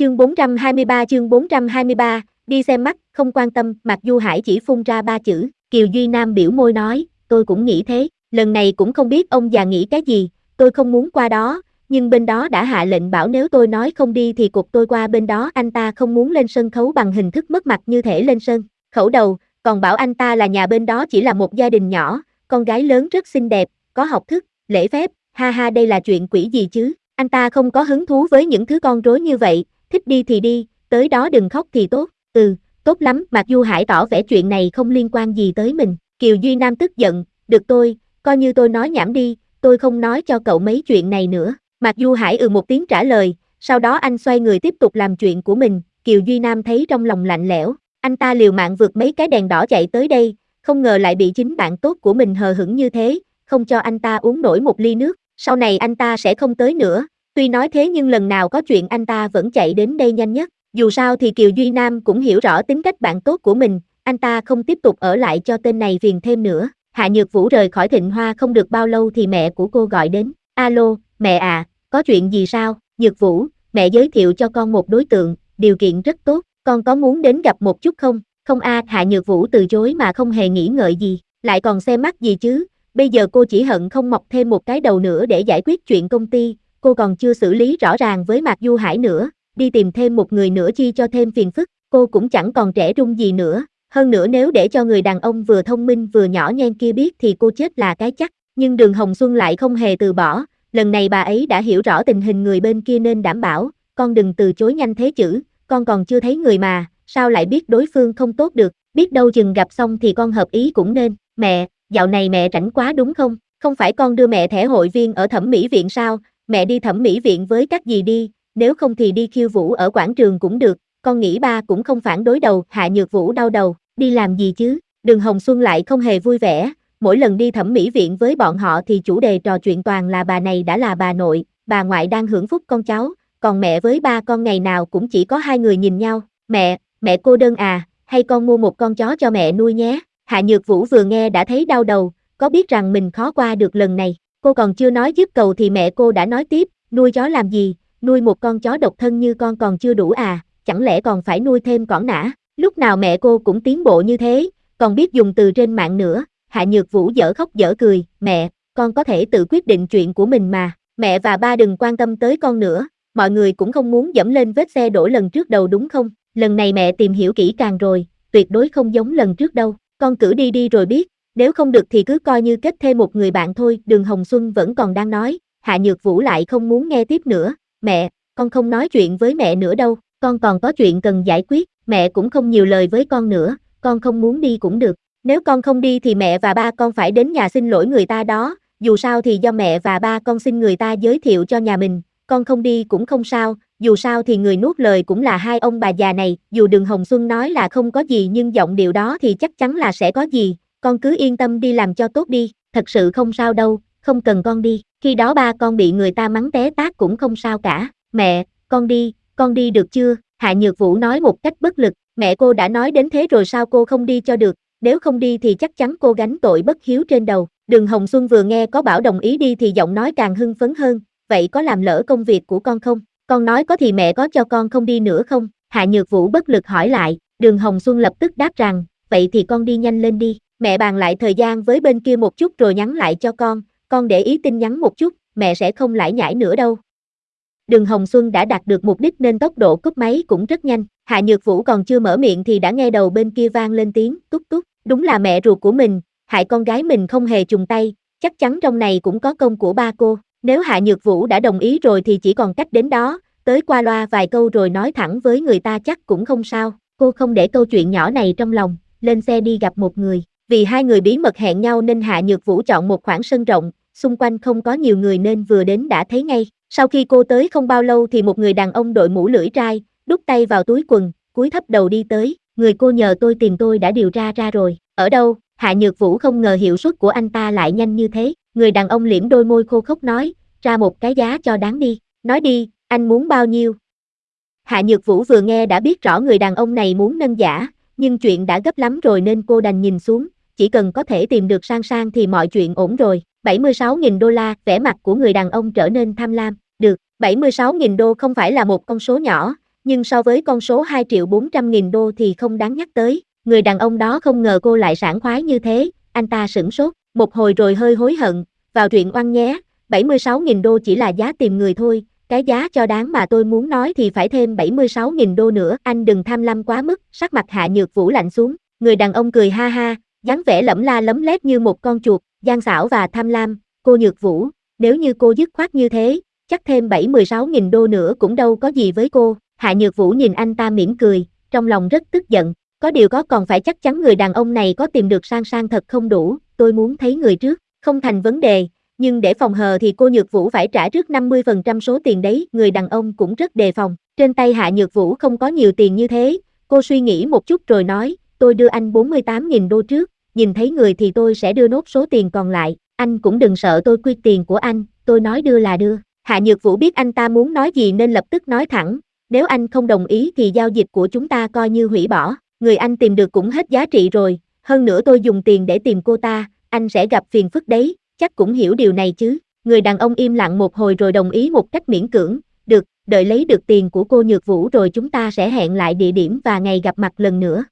Chương 423, đi xem mắt, không quan tâm, Mạc Du Hải chỉ phun ra 3 chữ, Kiều Duy Nam biểu môi nói, tôi cũng nghĩ thế, lần này cũng không biết ông già nghĩ cái gì, tôi không muốn qua đó, nhưng bên đó đã hạ lệnh bảo nếu tôi nói không đi thì cục tôi qua bên đó, anh ta không muốn lên sân khấu bằng hình thức mất mặt như thể lên sân khấu đầu, còn bảo anh ta là nhà bên đó chỉ là một gia đình nhỏ, con gái lớn rất xinh đẹp, có học thức, lễ phép, ha ha đây là chuyện quỷ gì chứ, anh ta không có hứng thú với những thứ con rối như vậy, thích đi thì đi, tới đó đừng khóc thì tốt, tốt lắm, Mạc Du Hải tỏ vẻ chuyện này không liên quan gì tới mình, Kiều Duy Nam tức giận, được tôi, coi như tôi nói nhảm đi, tôi không nói cho cậu mấy chuyện này nữa, Mạc Du Hải một tiếng trả lời, sau đó anh xoay người tiếp tục làm chuyện của mình, Kiều Duy Nam thấy trong lòng lạnh lẽo, anh ta liều mạng vượt mấy cái đèn đỏ chạy tới đây, không ngờ lại bị chính bạn tốt của mình hờ hững như thế, không cho anh ta uống nổi một ly nước, sau này anh ta sẽ không tới nữa, tuy nói thế nhưng lần nào có chuyện anh ta vẫn chạy đến đây nhanh nhất, dù sao thì Kiều Duy Nam cũng hiểu rõ tính cách bạn tốt của mình, anh ta không tiếp tục ở lại cho tên này phiền thêm nữa, Hạ Nhược Vũ rời khỏi Thịnh Hoa không được bao lâu thì mẹ của cô gọi đến, alo, mẹ à, có chuyện gì sao, Nhược Vũ, mẹ giới thiệu cho con một đối tượng, điều kiện rất tốt, con có muốn đến gặp một chút không, không Hạ Nhược Vũ từ chối mà không hề nghĩ ngợi gì, lại còn xem mắt gì chứ, bây giờ cô chỉ hận không mọc thêm một cái đầu nữa để giải quyết chuyện công ty, cô còn chưa xử lý rõ ràng với Mạc Du Hải nữa, đi tìm thêm một người nữa chi cho thêm phiền phức, cô cũng chẳng còn trẻ trung gì nữa, hơn nữa nếu để cho người đàn ông vừa thông minh vừa nhỏ nhen kia biết thì cô chết là cái chắc, nhưng Đường Hồng Xuân lại không hề từ bỏ, lần này bà ấy đã hiểu rõ tình hình người bên kia nên đảm bảo, con đừng từ chối nhanh thế chữ, con còn chưa thấy người mà, sao lại biết đối phương không tốt được, biết đâu chừng gặp xong thì con hợp ý cũng nên, mẹ, dạo này mẹ rảnh quá đúng không, không phải con đưa mẹ thẻ hội viên ở thẩm mỹ viện sao, mẹ đi thẩm mỹ viện với các dì đi, nếu không thì đi khiêu vũ ở quảng trường cũng được, con nghĩ ba cũng không phản đối đâu, Hạ Nhược Vũ đau đầu, đi làm gì chứ, Đường Hồng Xuân lại không hề vui vẻ, mỗi lần đi thẩm mỹ viện với bọn họ thì chủ đề trò chuyện toàn là bà này đã là bà nội, bà ngoại đang hưởng phúc con cháu, còn mẹ với ba con ngày nào cũng chỉ có hai người nhìn nhau, mẹ cô đơn à, hay con mua một con chó cho mẹ nuôi nhé, Hạ Nhược Vũ vừa nghe đã thấy đau đầu, có biết rằng mình khó qua được lần này, cô còn chưa nói dứt câu thì mẹ cô đã nói tiếp, nuôi chó làm gì, nuôi một con chó độc thân như con còn chưa đủ à, chẳng lẽ còn phải nuôi thêm cỏn nã, lúc nào mẹ cô cũng tiến bộ như thế, còn biết dùng từ trên mạng nữa, Hạ Nhược Vũ dở khóc dở cười, mẹ, con có thể tự quyết định chuyện của mình mà, mẹ và ba đừng quan tâm tới con nữa, mọi người cũng không muốn dẫm lên vết xe đổ lần trước đầu đúng không, lần này mẹ tìm hiểu kỹ càng rồi, tuyệt đối không giống lần trước đâu, con cứ đi đi rồi biết, nếu không được thì cứ coi như kết thêm một người bạn thôi, Đường Hồng Xuân vẫn còn đang nói, Hạ Nhược Vũ lại không muốn nghe tiếp nữa, mẹ, con không nói chuyện với mẹ nữa đâu, con còn có chuyện cần giải quyết, mẹ cũng không nhiều lời với con nữa, con không muốn đi cũng được, nếu con không đi thì mẹ và ba con phải đến nhà xin lỗi người ta đó, dù sao thì do mẹ và ba con xin người ta giới thiệu cho nhà mình, con không đi cũng không sao, dù sao thì người nuốt lời cũng là hai ông bà già này, dù Đường Hồng Xuân nói là không có gì nhưng giọng điệu đó thì chắc chắn là sẽ có gì, con cứ yên tâm đi làm cho tốt đi, thật sự không sao đâu, không cần con đi, khi đó ba con bị người ta mắng té tát cũng không sao cả, mẹ, con đi được chưa, Hạ Nhược Vũ nói một cách bất lực, mẹ cô đã nói đến thế rồi sao cô không đi cho được, nếu không đi thì chắc chắn cô gánh tội bất hiếu trên đầu, Đường Hồng Xuân vừa nghe có bảo đồng ý đi thì giọng nói càng hưng phấn hơn, vậy có làm lỡ công việc của con không, con nói có thì mẹ có cho con không đi nữa không, Hạ Nhược Vũ bất lực hỏi lại, Đường Hồng Xuân lập tức đáp rằng, vậy thì con đi nhanh lên đi, mẹ bàn lại thời gian với bên kia một chút rồi nhắn lại cho con để ý tin nhắn một chút, mẹ sẽ không lải nhải nữa đâu. Đường Hồng Xuân đã đạt được mục đích nên tốc độ cúp máy cũng rất nhanh, Hạ Nhược Vũ còn chưa mở miệng thì đã nghe đầu bên kia vang lên tiếng, tút tút, đúng là mẹ ruột của mình, hại con gái mình không hề chùng tay, chắc chắn trong này cũng có công của ba cô, nếu Hạ Nhược Vũ đã đồng ý rồi thì chỉ còn cách đến đó, tới qua loa vài câu rồi nói thẳng với người ta chắc cũng không sao, cô không để câu chuyện nhỏ này trong lòng, lên xe đi gặp một người, vì hai người bí mật hẹn nhau nên Hạ Nhược Vũ chọn một khoảng sân rộng, xung quanh không có nhiều người nên vừa đến đã thấy ngay. Sau khi cô tới không bao lâu thì một người đàn ông đội mũ lưỡi trai, đút tay vào túi quần, cúi thấp đầu đi tới, người cô nhờ tôi tìm tôi đã điều tra ra rồi, ở đâu, Hạ Nhược Vũ không ngờ hiệu suất của anh ta lại nhanh như thế, người đàn ông liễm đôi môi khô khốc nói, ra một cái giá cho đáng đi, nói đi, anh muốn bao nhiêu? Hạ Nhược Vũ vừa nghe đã biết rõ người đàn ông này muốn nâng giá, nhưng chuyện đã gấp lắm rồi nên cô đành nhìn xuống, chỉ cần có thể tìm được sang sang thì mọi chuyện ổn rồi, 76.000 đô la, vẻ mặt của người đàn ông trở nên tham lam, được, 76.000 đô không phải là một con số nhỏ, nhưng so với con số 2.400.000 đô thì không đáng nhắc tới. Người đàn ông đó không ngờ cô lại sảng khoái như thế, anh ta sửng sốt, một hồi rồi hơi hối hận, vào truyện oan nhé, 76.000 đô chỉ là giá tìm người thôi, cái giá cho đáng mà tôi muốn nói thì phải thêm 76.000 đô nữa, anh đừng tham lam quá mức, sắc mặt Hạ Nhược Vũ lạnh xuống, người đàn ông cười ha ha, dáng vẻ lẫm la lấm lét như một con chuột, gian xảo và tham lam, cô Nhược Vũ, nếu như cô dứt khoát như thế, chắc thêm 76.000 đô nữa cũng đâu có gì với cô, Hạ Nhược Vũ nhìn anh ta mỉm cười, trong lòng rất tức giận, có điều có còn phải chắc chắn người đàn ông này có tìm được Sang Sang thật không đủ, tôi muốn thấy người trước, không thành vấn đề, nhưng để phòng hờ thì cô Nhược Vũ phải trả trước 50% số tiền đấy, người đàn ông cũng rất đề phòng, trên tay Hạ Nhược Vũ không có nhiều tiền như thế, cô suy nghĩ một chút rồi nói, tôi đưa anh 48.000 đô trước, nhìn thấy người thì tôi sẽ đưa nốt số tiền còn lại, anh cũng đừng sợ tôi quy tiền của anh, tôi nói đưa là đưa. Hạ Nhược Vũ biết anh ta muốn nói gì nên lập tức nói thẳng, nếu anh không đồng ý thì giao dịch của chúng ta coi như hủy bỏ, người anh tìm được cũng hết giá trị rồi, hơn nữa tôi dùng tiền để tìm cô ta, anh sẽ gặp phiền phức đấy, chắc cũng hiểu điều này chứ. Người đàn ông im lặng một hồi rồi đồng ý một cách miễn cưỡng, được, đợi lấy được tiền của cô Nhược Vũ rồi chúng ta sẽ hẹn lại địa điểm và ngày gặp mặt lần nữa.